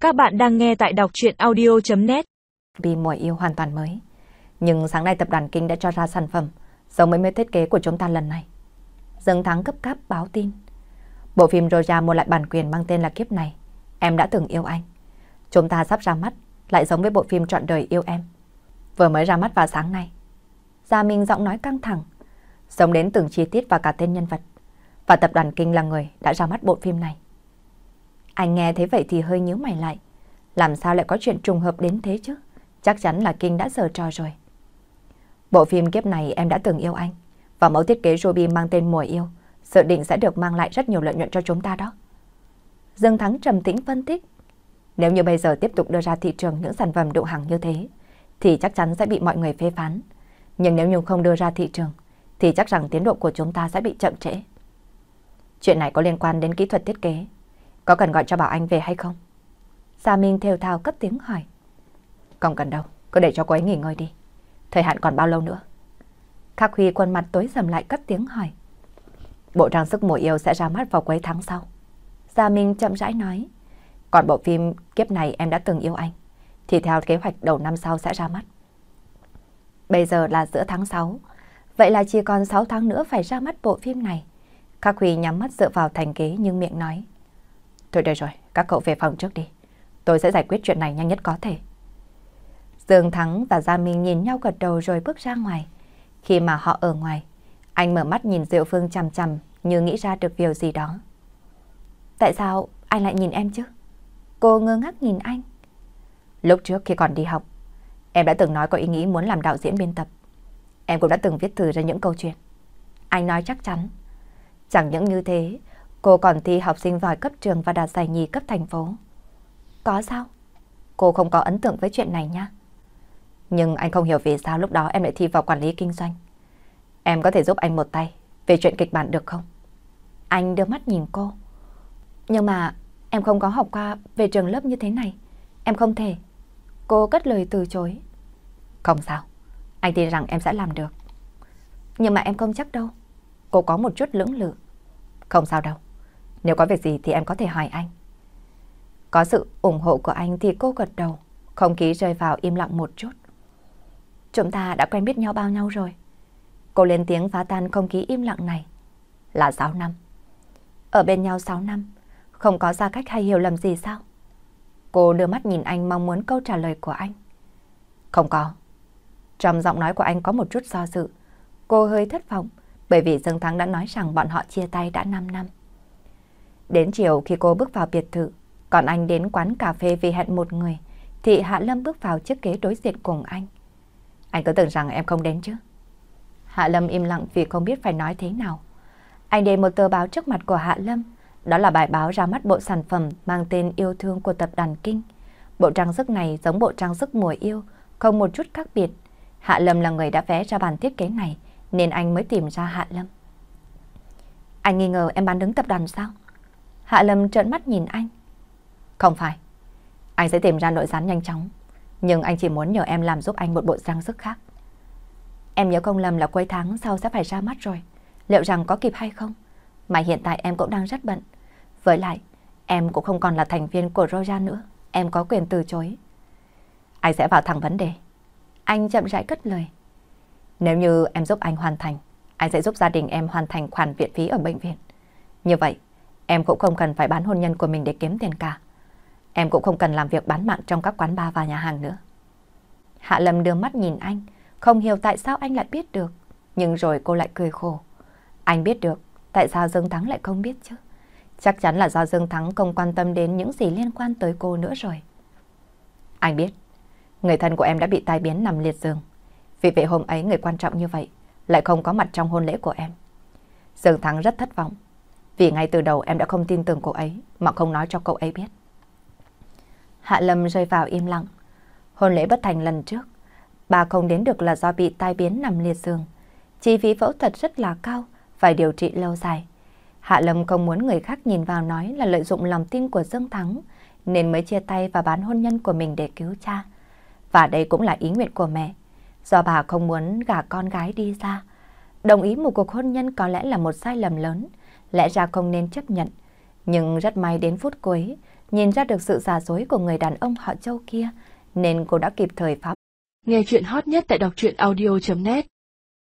Các bạn đang nghe tại đọc truyện audio.net. Vì mùa yêu hoàn toàn mới. Nhưng sáng nay tập đoàn Kinh đã cho ra sản phẩm giống với thiết kế của chúng ta lần này. Dương Thắng cấp cáp báo tin. Bộ phim Roja mua lại bản quyền mang tên là Kiếp Này. Em đã từng yêu anh. Chúng ta sắp ra mắt, lại giống với bộ phim Trọn Đời Yêu Em. Vừa mới ra mắt vào sáng nay. Gia Minh giọng nói căng thẳng, giống đến từng chi tiết và cả tên nhân vật. Và tập đoàn Kinh là người đã ra mắt bộ phim này. Anh nghe thế vậy thì hơi nhíu mày lại. Làm sao lại có chuyện trùng hợp đến thế chứ? Chắc chắn là Kinh đã giở trò rồi. Bộ phim Kiếp Này Em Đã Từng Yêu Anh và mẫu thiết kế Ruby mang tên Mùa Yêu dự định sẽ được mang lại rất nhiều lợi nhuận cho chúng ta đó. Dương Thắng trầm tĩnh phân tích. Nếu như bây giờ tiếp tục đưa ra thị trường những sản phẩm đụng hàng như thế thì chắc chắn sẽ bị mọi người phê phán. Nhưng nếu như không đưa ra thị trường thì chắc rằng tiến độ của chúng ta sẽ bị chậm trễ. Chuyện này có liên quan đến kỹ thuật thiết kế. Có cần gọi cho Bảo Anh về hay không? Gia Minh thều thào cất tiếng hỏi. Không cần đâu, cứ để cho cô ấy nghỉ ngơi đi. Thời hạn còn bao lâu nữa? Khắc Huy khuôn mặt tối sầm lại cất tiếng hỏi. Bộ trang sức Mùa Yêu sẽ ra mắt vào cuối tháng sau. Gia Minh chậm rãi nói. Còn bộ phim Kiếp Này Em Đã Từng Yêu Anh thì theo kế hoạch đầu năm sau sẽ ra mắt. Bây giờ là giữa tháng 6, vậy là chỉ còn 6 tháng nữa phải ra mắt bộ phim này. Khắc Huy nhắm mắt dựa vào thành ghế nhưng miệng nói. Thôi được rồi, các cậu về phòng trước đi. Tôi sẽ giải quyết chuyện này nhanh nhất có thể. Dương Thắng và Gia Minh nhìn nhau gật đầu rồi bước ra ngoài. Khi mà họ ở ngoài, anh mở mắt nhìn Diệu Phương chằm chằm như nghĩ ra được điều gì đó. Tại sao anh lại nhìn em chứ? Cô ngơ ngác nhìn anh. Lúc trước khi còn đi học, em đã từng nói có ý nghĩ muốn làm đạo diễn biên tập. Em cũng đã từng viết thử ra những câu chuyện. Anh nói chắc chắn. Chẳng những như thế, cô còn thi học sinh giỏi cấp trường và đạt giải nhì cấp thành phố. Có sao? Cô không có ấn tượng với chuyện này nha. Nhưng anh không hiểu vì sao lúc đó em lại thi vào quản lý kinh doanh. Em có thể giúp anh một tay về chuyện kịch bản được không? Anh đưa mắt nhìn cô. Nhưng mà em không có học qua về trường lớp như thế này. Em không thể. Cô cất lời từ chối. Không sao. Anh tin rằng em sẽ làm được. Nhưng mà em không chắc đâu. Cô có một chút lưỡng lự. Không sao đâu. Nếu có việc gì thì em có thể hỏi anh. Có sự ủng hộ của anh thì cô gật đầu. Không khí rơi vào im lặng một chút. Chúng ta đã quen biết nhau bao nhiêu rồi? Cô lên tiếng phá tan không khí im lặng này. Là 6 năm. Ở bên nhau 6 năm, không có xa cách hay hiểu lầm gì sao? Cô đưa mắt nhìn anh mong muốn câu trả lời của anh. Không có. Trong giọng nói của anh có một chút do dự. Cô hơi thất vọng bởi vì Dương Thắng đã nói rằng bọn họ chia tay đã 5 năm. Đến chiều khi cô bước vào biệt thự, còn anh đến quán cà phê vì hẹn một người, thì Hạ Lâm bước vào chiếc ghế đối diện cùng anh. Anh cứ tưởng rằng em không đến chứ? Hạ Lâm im lặng vì không biết phải nói thế nào. Anh để một tờ báo trước mặt của Hạ Lâm. Đó là bài báo ra mắt bộ sản phẩm mang tên Yêu Thương của tập đoàn Kinh. Bộ trang sức này giống bộ trang sức Mùa Yêu, không một chút khác biệt. Hạ Lâm là người đã vẽ ra bản thiết kế này, nên anh mới tìm ra Hạ Lâm. Anh nghi ngờ em bán đứng tập đoàn sao? Hạ Lâm trợn mắt nhìn anh. Không phải. Anh sẽ tìm ra nội gián nhanh chóng. Nhưng anh chỉ muốn nhờ em làm giúp anh một bộ trang sức khác. Em nhớ không lầm là cuối tháng sau sẽ phải ra mắt rồi. Liệu rằng có kịp hay không? Mà hiện tại em cũng đang rất bận. Với lại, em cũng không còn là thành viên của Roja nữa. Em có quyền từ chối. Anh sẽ vào thẳng vấn đề. Anh chậm rãi cất lời. Nếu như em giúp anh hoàn thành, anh sẽ giúp gia đình em hoàn thành khoản viện phí ở bệnh viện. Như vậy, em cũng không cần phải bán hôn nhân của mình để kiếm tiền cả. Em cũng không cần làm việc bán mạng trong các quán bar và nhà hàng nữa. Hạ Lâm đưa mắt nhìn anh, không hiểu tại sao anh lại biết được. Nhưng rồi cô lại cười khổ. Anh biết được, tại sao Dương Thắng lại không biết chứ? Chắc chắn là do Dương Thắng không quan tâm đến những gì liên quan tới cô nữa rồi. Anh biết, người thân của em đã bị tai biến nằm liệt giường. Vì vậy hôm ấy người quan trọng như vậy lại không có mặt trong hôn lễ của em. Dương Thắng rất thất vọng. Vì ngay từ đầu em đã không tin tưởng cô ấy mà không nói cho cậu ấy biết. Hạ Lâm rơi vào im lặng. Hôn lễ bất thành lần trước, bà không đến được là do bị tai biến nằm liệt giường. Chi phí phẫu thuật rất là cao, phải điều trị lâu dài. Hạ Lâm không muốn người khác nhìn vào nói là lợi dụng lòng tin của Dương Thắng, nên mới chia tay và bán hôn nhân của mình để cứu cha. Và đây cũng là ý nguyện của mẹ, do bà không muốn gả con gái đi ra. Đồng ý một cuộc hôn nhân có lẽ là một sai lầm lớn, lẽ ra không nên chấp nhận. Nhưng rất may đến phút cuối, nhìn ra được sự giả dối của người đàn ông họ Châu kia, nên cô đã kịp thời phá. Nghe chuyện hot nhất tại đọc truyện audio.net